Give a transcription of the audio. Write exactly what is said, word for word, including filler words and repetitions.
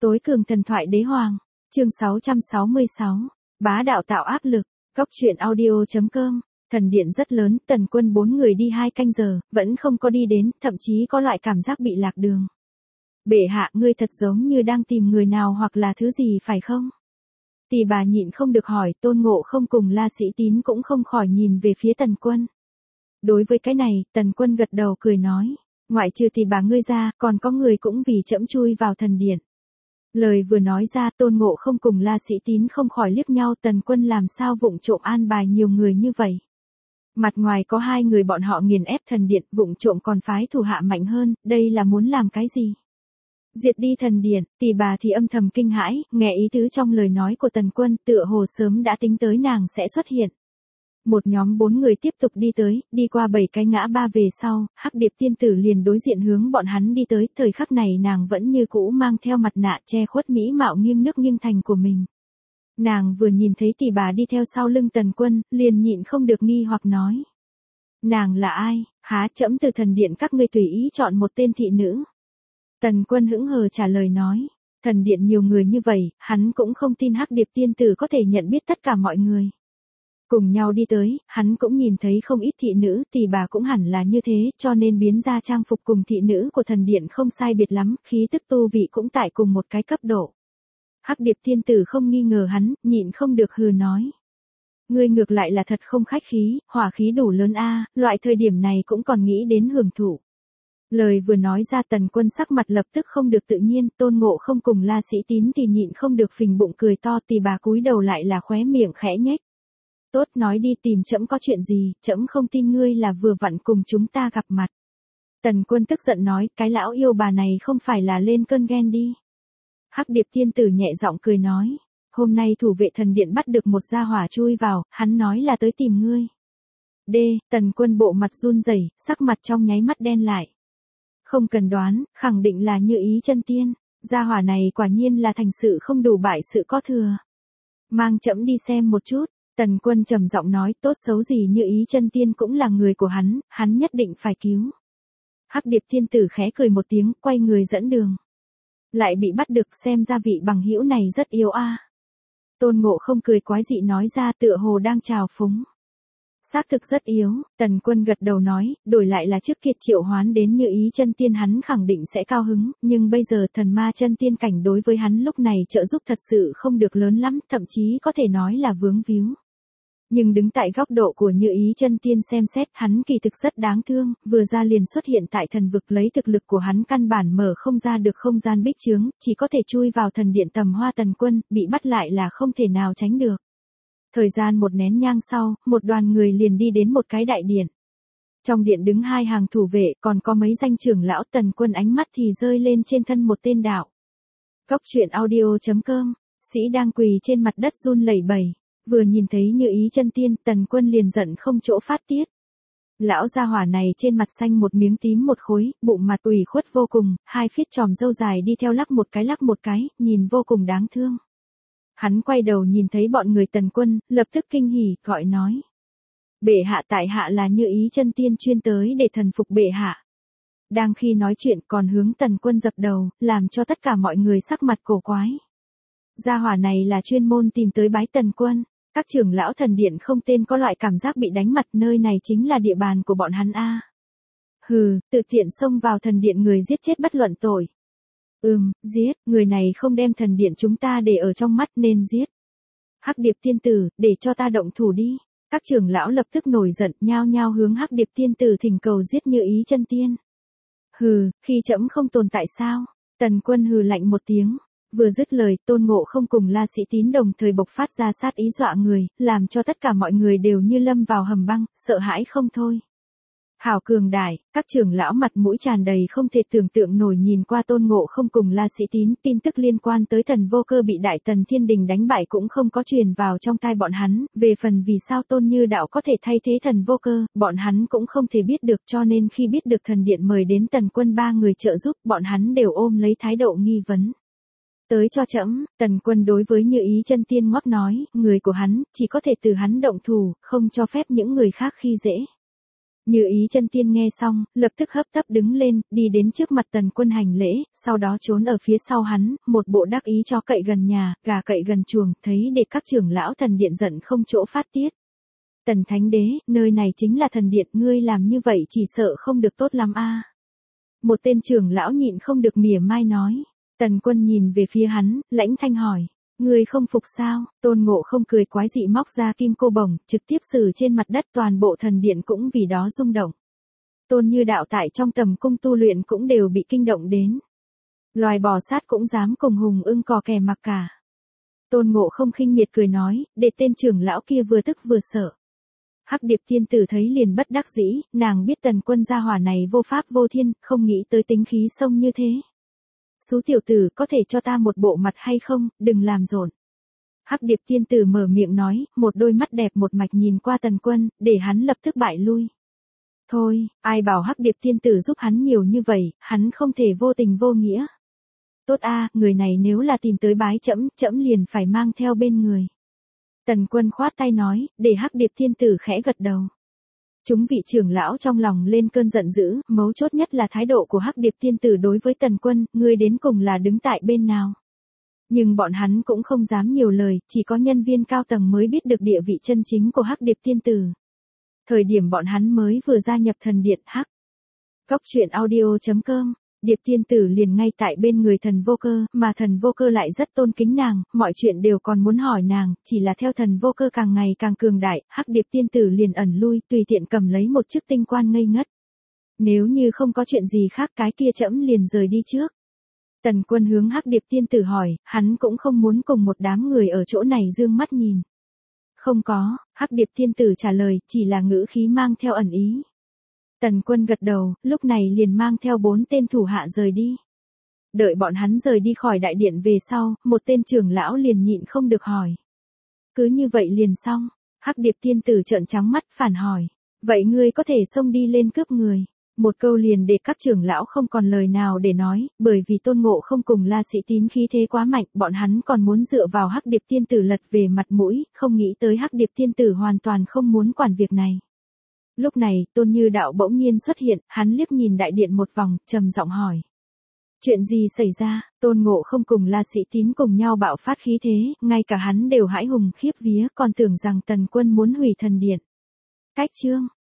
Tối cường thần thoại đế hoàng, chương sáu trăm sáu mươi sáu, bá đạo tạo áp lực, góc truyện audio.com, thần điện rất lớn, Tần Quân bốn người đi hai canh giờ, vẫn không có đi đến, thậm chí có loại cảm giác bị lạc đường. Bệ hạ, ngươi thật giống như đang tìm người nào hoặc là thứ gì phải không? Tỳ bà nhịn không được hỏi, Tôn Ngộ Không cùng La Sĩ Tín cũng không khỏi nhìn về phía Tần Quân. Đối với cái này, Tần Quân gật đầu cười nói, ngoại trừ tỳ bà ngươi ra, còn có người cũng vì trẫm chui vào thần điện. Lời vừa nói ra, Tôn Ngộ Không cùng La Sĩ Tín không khỏi liếc nhau, Tần Quân làm sao vụng trộm an bài nhiều người như vậy. Mặt ngoài có hai người bọn họ nghiền ép thần điện, vụng trộm còn phái thủ hạ mạnh hơn, đây là muốn làm cái gì? Diệt đi thần điện, tỳ bà thì âm thầm kinh hãi, nghe ý tứ trong lời nói của Tần Quân, tựa hồ sớm đã tính tới nàng sẽ xuất hiện. Một nhóm bốn người tiếp tục đi tới, đi qua bảy cái ngã ba về sau, Hắc Điệp tiên tử liền đối diện hướng bọn hắn đi tới, thời khắc này nàng vẫn như cũ mang theo mặt nạ che khuất mỹ mạo nghiêng nước nghiêng thành của mình. Nàng vừa nhìn thấy tỳ bà đi theo sau lưng Tần Quân, liền nhịn không được nghi hoặc nói. Nàng là ai, há trẫm từ thần điện các ngươi tùy ý chọn một tên thị nữ. Tần Quân hững hờ trả lời nói, thần điện nhiều người như vậy, hắn cũng không tin Hắc Điệp tiên tử có thể nhận biết tất cả mọi người. Cùng nhau đi tới, hắn cũng nhìn thấy không ít thị nữ, tỳ bà cũng hẳn là như thế, cho nên biến ra trang phục cùng thị nữ của thần điện không sai biệt lắm, khí tức tu vị cũng tại cùng một cái cấp độ. Hắc Điệp tiên tử không nghi ngờ hắn, nhịn không được hừ nói. Ngươi ngược lại là thật không khách khí, hỏa khí đủ lớn a, loại thời điểm này cũng còn nghĩ đến hưởng thụ. Lời vừa nói ra, Tần Quân sắc mặt lập tức không được tự nhiên, Tôn Ngộ Không cùng La Sĩ Tín thì nhịn không được phình bụng cười to, tỳ bà cúi đầu lại là khóe miệng khẽ nhếch. Tốt, nói đi, tìm trẫm có chuyện gì, trẫm không tin ngươi là vừa vặn cùng chúng ta gặp mặt. Tần Quân tức giận nói, cái lão yêu bà này không phải là lên cơn ghen đi. Hắc Điệp tiên tử nhẹ giọng cười nói, hôm nay thủ vệ thần điện bắt được một gia hỏa chui vào, hắn nói là tới tìm ngươi. D, Tần Quân bộ mặt run rẩy, sắc mặt trong nháy mắt đen lại. Không cần đoán, khẳng định là Như Ý chân tiên, gia hỏa này quả nhiên là thành sự không đủ bại sự có thừa. Mang trẫm đi xem một chút. Tần Quân trầm giọng nói, tốt xấu gì Như Ý chân tiên cũng là người của hắn, hắn nhất định phải cứu. Hắc Điệp tiên tử khẽ cười một tiếng, quay người dẫn đường. Lại bị bắt được, xem ra vị bằng hữu này rất yếu a. Tôn Ngộ Không cười quái dị nói ra, tựa hồ đang trào phúng. Xác thực rất yếu, Tần Quân gật đầu nói, đổi lại là trước kia triệu hoán đến Như Ý chân tiên hắn khẳng định sẽ cao hứng, nhưng bây giờ thần ma chân tiên cảnh đối với hắn lúc này trợ giúp thật sự không được lớn lắm, thậm chí có thể nói là vướng víu. Nhưng đứng tại góc độ của Như Ý chân tiên xem xét, hắn kỳ thực rất đáng thương, vừa ra liền xuất hiện tại thần vực, lấy thực lực của hắn căn bản mở không ra được không gian bích chướng, chỉ có thể chui vào thần điện tầm hoa. Tần Quân, bị bắt lại là không thể nào tránh được. Thời gian một nén nhang sau, một đoàn người liền đi đến một cái đại điện. Trong điện đứng hai hàng thủ vệ, còn có mấy danh trưởng lão. Tần Quân ánh mắt thì rơi lên trên thân một tên đạo. Góc truyện audio.com, sĩ đang quỳ trên mặt đất run lẩy bẩy. Vừa nhìn thấy Như Ý chân tiên, Tần Quân liền giận không chỗ phát tiết. Lão gia hỏa này trên mặt xanh một miếng tím một khối, bụng mặt ủy khuất vô cùng, hai phiết tròm râu dài đi theo lắc một cái lắc một cái, nhìn vô cùng đáng thương. Hắn quay đầu nhìn thấy bọn người Tần Quân, lập tức kinh hỉ, gọi nói. Bệ hạ, tại hạ là Như Ý chân tiên chuyên tới để thần phục bệ hạ. Đang khi nói chuyện còn hướng Tần Quân dập đầu, làm cho tất cả mọi người sắc mặt cổ quái. Gia hỏa này là chuyên môn tìm tới bái Tần Quân. Các trưởng lão thần điện không tên có loại cảm giác bị đánh mặt, nơi này chính là địa bàn của bọn hắn a. Hừ, tự tiện xông vào thần điện người giết chết bất luận tội. Ừm, giết, người này không đem thần điện chúng ta để ở trong mắt nên giết. Hắc Điệp tiên tử, để cho ta động thủ đi. Các trưởng lão lập tức nổi giận, nhao nhao hướng Hắc Điệp tiên tử thỉnh cầu giết Như Ý chân tiên. Hừ, khi trẫm không tồn tại sao? Tần Quân hừ lạnh một tiếng. Vừa dứt lời, Tôn Ngộ Không cùng La Sĩ Tín đồng thời bộc phát ra sát ý dọa người, làm cho tất cả mọi người đều như lâm vào hầm băng, sợ hãi không thôi. Hảo cường đại, các trưởng lão mặt mũi tràn đầy không thể tưởng tượng nổi nhìn qua Tôn Ngộ Không cùng La Sĩ Tín, tin tức liên quan tới Thần Vô Cơ bị Đại Tần Thiên Đình đánh bại cũng không có truyền vào trong tai bọn hắn, về phần vì sao Tôn Như Đạo có thể thay thế Thần Vô Cơ, bọn hắn cũng không thể biết được, cho nên khi biết được thần điện mời đến Tần Quân ba người trợ giúp, bọn hắn đều ôm lấy thái độ nghi vấn. Tới cho trẫm. Tần Quân đối với Như Ý chân tiên ngoắc nói, người của hắn, chỉ có thể từ hắn động thủ, không cho phép những người khác khi dễ. Như ý chân tiên nghe xong, lập tức hấp tấp đứng lên, đi đến trước mặt Tần Quân hành lễ, sau đó trốn ở phía sau hắn, một bộ đắc ý chó cậy gần nhà, gà cậy gần chuồng, thấy để các trưởng lão thần điện giận không chỗ phát tiết. Tần Thánh Đế, nơi này chính là thần điện, ngươi làm như vậy chỉ sợ không được tốt lắm a. Một tên trưởng lão nhịn không được mỉa mai nói. Tần Quân nhìn về phía hắn, lãnh thanh hỏi. Ngươi không phục sao? Tôn Ngộ Không cười quái dị móc ra kim cô bổng, trực tiếp xử trên mặt đất, toàn bộ thần điện cũng vì đó rung động. Tôn Như đạo tại trong tầm cung tu luyện cũng đều bị kinh động đến. Loài bò sát cũng dám cùng hùng ưng cò kè mặc cả. Tôn Ngộ Không khinh miệt cười nói, để tên trưởng lão kia vừa tức vừa sợ. Hắc Điệp tiên tử thấy liền bất đắc dĩ, nàng biết Tần Quân gia hỏa này vô pháp vô thiên, không nghĩ tới tính khí sông như thế. Sú tiểu tử, có thể cho ta một bộ mặt hay không, đừng làm rộn. Hắc Điệp tiên tử mở miệng nói, một đôi mắt đẹp một mạch nhìn qua Tần Quân, để hắn lập tức bại lui. Thôi, ai bảo Hắc Điệp tiên tử giúp hắn nhiều như vậy, hắn không thể vô tình vô nghĩa. Tốt a, người này nếu là tìm tới bái trẫm, trẫm liền phải mang theo bên người. Tần Quân khoát tay nói, để Hắc Điệp tiên tử khẽ gật đầu. Chúng vị trưởng lão trong lòng lên cơn giận dữ, mấu chốt nhất là thái độ của Hắc Điệp tiên tử đối với Tần Quân, ngươi đến cùng là đứng tại bên nào. Nhưng bọn hắn cũng không dám nhiều lời, chỉ có nhân viên cao tầng mới biết được địa vị chân chính của Hắc Điệp tiên tử. Thời điểm bọn hắn mới vừa gia nhập thần điện Hắc. Góc truyện audio chấm com, Điệp tiên tử liền ngay tại bên người thần vô cơ, mà thần vô cơ lại rất tôn kính nàng, mọi chuyện đều còn muốn hỏi nàng, chỉ là theo thần vô cơ càng ngày càng cường đại, Hắc Điệp tiên tử liền ẩn lui, tùy tiện cầm lấy một chiếc tinh quan ngây ngất. Nếu như không có chuyện gì khác cái kia trẫm liền rời đi trước. Tần Quân hướng Hắc Điệp tiên tử hỏi, hắn cũng không muốn cùng một đám người ở chỗ này dương mắt nhìn. Không có, Hắc Điệp tiên tử trả lời, chỉ là ngữ khí mang theo ẩn ý. Tần Quân gật đầu, lúc này liền mang theo bốn tên thủ hạ rời đi. Đợi bọn hắn rời đi khỏi đại điện về sau, một tên trưởng lão liền nhịn không được hỏi. Cứ như vậy liền xong, Hắc Điệp tiên tử trợn trắng mắt phản hỏi. Vậy ngươi có thể xông đi lên cướp người? Một câu liền để các trưởng lão không còn lời nào để nói, bởi vì Tôn Ngộ Không cùng La Sĩ Tín khí thế quá mạnh, bọn hắn còn muốn dựa vào Hắc Điệp tiên tử lật về mặt mũi, không nghĩ tới Hắc Điệp tiên tử hoàn toàn không muốn quản việc này. Lúc này, Tôn Như đạo bỗng nhiên xuất hiện, hắn liếc nhìn đại điện một vòng, trầm giọng hỏi. Chuyện gì xảy ra? Tôn Ngộ Không cùng La Sĩ Tín cùng nhau bạo phát khí thế, ngay cả hắn đều hãi hùng khiếp vía, còn tưởng rằng Tần Quân muốn hủy thần điện. Cách chương